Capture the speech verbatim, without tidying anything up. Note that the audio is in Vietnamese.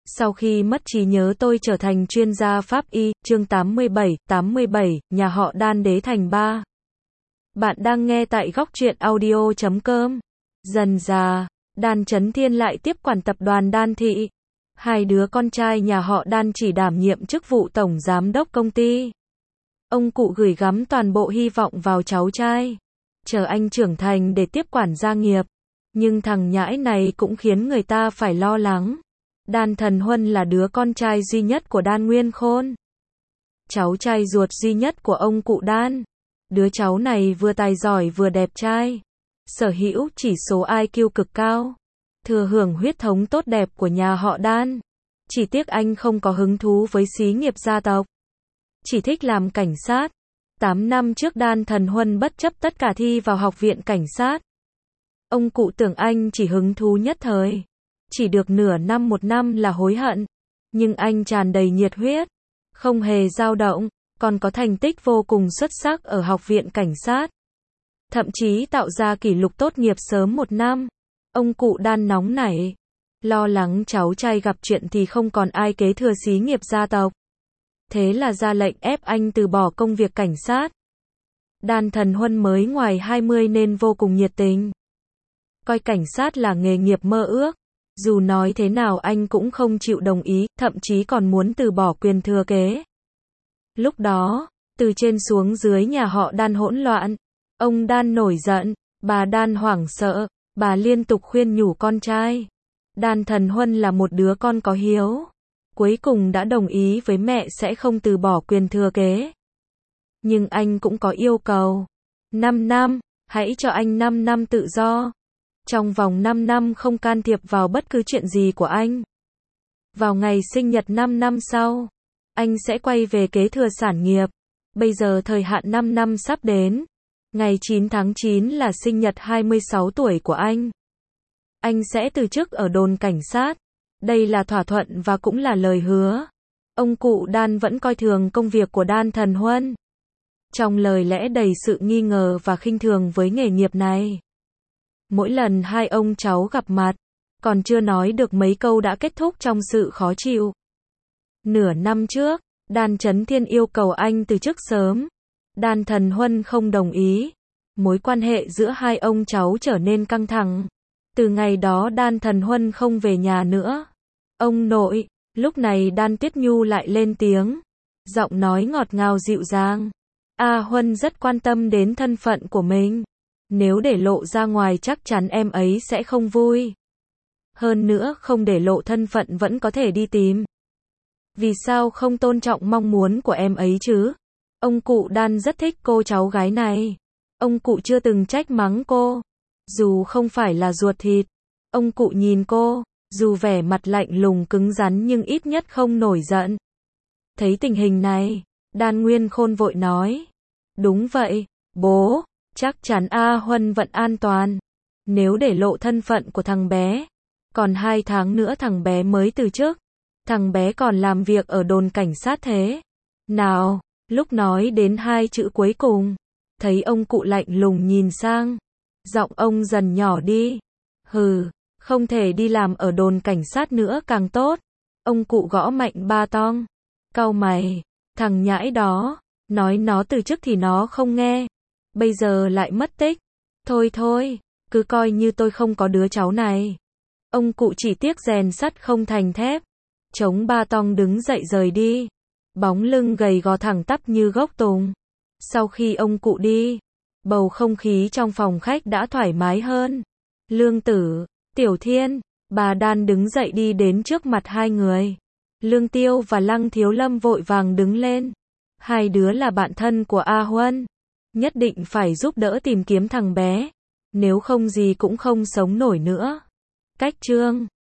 Sau khi mất trí nhớ tôi trở thành chuyên gia pháp y, chương tám mươi bảy, tám mươi bảy, nhà họ Đan đế thành ba. Bạn đang nghe tại góc truyện audio chấm com. Dần dà, Đan Chấn Thiên lại tiếp quản tập đoàn Đan Thị. Hai đứa con trai nhà họ Đan chỉ đảm nhiệm chức vụ tổng giám đốc công ty. Ông cụ gửi gắm toàn bộ hy vọng vào cháu trai, chờ anh trưởng thành để tiếp quản gia nghiệp. Nhưng thằng nhãi này cũng khiến người ta phải lo lắng. Đan Thần Huân là đứa con trai duy nhất của Đan Nguyên Khôn, cháu trai ruột duy nhất của ông cụ Đan. Đứa cháu này vừa tài giỏi vừa đẹp trai, sở hữu chỉ số i kiu cực cao, thừa hưởng huyết thống tốt đẹp của nhà họ Đan. Chỉ tiếc anh không có hứng thú với xí nghiệp gia tộc, chỉ thích làm cảnh sát. Tám năm trước Đan Thần Huân bất chấp tất cả thi vào học viện cảnh sát. Ông cụ tưởng anh chỉ hứng thú nhất thời, chỉ được nửa năm một năm là hối hận. Nhưng anh tràn đầy nhiệt huyết, không hề dao động, còn có thành tích vô cùng xuất sắc ở học viện cảnh sát. Thậm chí tạo ra kỷ lục tốt nghiệp sớm một năm. Ông cụ Đan nóng nảy, lo lắng cháu trai gặp chuyện thì không còn ai kế thừa xí nghiệp gia tộc. Thế là ra lệnh ép anh từ bỏ công việc cảnh sát. Đan Thần Huân mới ngoài hai mươi nên vô cùng nhiệt tình, coi cảnh sát là nghề nghiệp mơ ước. Dù nói thế nào anh cũng không chịu đồng ý, thậm chí còn muốn từ bỏ quyền thừa kế. Lúc đó, từ trên xuống dưới nhà họ Đan hỗn loạn. Ông Đan nổi giận, bà Đan hoảng sợ, bà liên tục khuyên nhủ con trai. Đan Thần Huân là một đứa con có hiếu, cuối cùng đã đồng ý với mẹ sẽ không từ bỏ quyền thừa kế. Nhưng anh cũng có yêu cầu. năm năm, hãy cho anh năm năm tự do. Trong vòng năm năm không can thiệp vào bất cứ chuyện gì của anh. Vào ngày sinh nhật năm năm sau, anh sẽ quay về kế thừa sản nghiệp. Bây giờ thời hạn năm năm sắp đến. Ngày chín tháng chín là sinh nhật hai mươi sáu tuổi của anh. Anh sẽ từ chức ở đồn cảnh sát. Đây là thỏa thuận và cũng là lời hứa. Ông cụ Đan vẫn coi thường công việc của Đan Thần Huân, trong lời lẽ đầy sự nghi ngờ và khinh thường với nghề nghiệp này. Mỗi lần hai ông cháu gặp mặt, còn chưa nói được mấy câu đã kết thúc trong sự khó chịu. Nửa năm trước, Đan Chấn Thiên yêu cầu anh từ chức sớm. Đan Thần Huân không đồng ý. Mối quan hệ giữa hai ông cháu trở nên căng thẳng. Từ ngày đó Đan Thần Huân không về nhà nữa. Ông nội, lúc này Đan Tuyết Nhu lại lên tiếng, giọng nói ngọt ngào dịu dàng. A Huân rất quan tâm đến thân phận của mình. Nếu để lộ ra ngoài chắc chắn em ấy sẽ không vui. Hơn nữa không để lộ thân phận vẫn có thể đi tìm. Vì sao không tôn trọng mong muốn của em ấy chứ? Ông cụ Đan rất thích cô cháu gái này. Ông cụ chưa từng trách mắng cô. Dù không phải là ruột thịt. Ông cụ nhìn cô, dù vẻ mặt lạnh lùng cứng rắn nhưng ít nhất không nổi giận. Thấy tình hình này, Đan Nguyên Khôn vội nói. Đúng vậy, bố. Chắc chắn A Huân vẫn an toàn. Nếu để lộ thân phận của thằng bé, còn hai tháng nữa thằng bé mới từ chức. Thằng bé còn làm việc ở đồn cảnh sát thế nào? Lúc nói đến hai chữ cuối cùng, thấy ông cụ lạnh lùng nhìn sang, giọng ông dần nhỏ đi. Hừ, không thể đi làm ở đồn cảnh sát nữa càng tốt. Ông cụ gõ mạnh ba tong. Cau mày, thằng nhãi đó, nói nó từ chức thì nó không nghe. Bây giờ lại mất tích. Thôi thôi, cứ coi như tôi không có đứa cháu này. Ông cụ chỉ tiếc rèn sắt không thành thép. Chống ba tong đứng dậy rời đi. Bóng lưng gầy gò thẳng tắp như gốc tùng. Sau khi ông cụ đi, bầu không khí trong phòng khách đã thoải mái hơn. Lương Tử, Tiểu Thiên, bà Đan đứng dậy đi đến trước mặt hai người. Lương Tiêu và Lăng Thiếu Lâm vội vàng đứng lên. Hai đứa là bạn thân của A Huân, nhất định phải giúp đỡ tìm kiếm thằng bé. Nếu không gì cũng không sống nổi nữa. Cách chương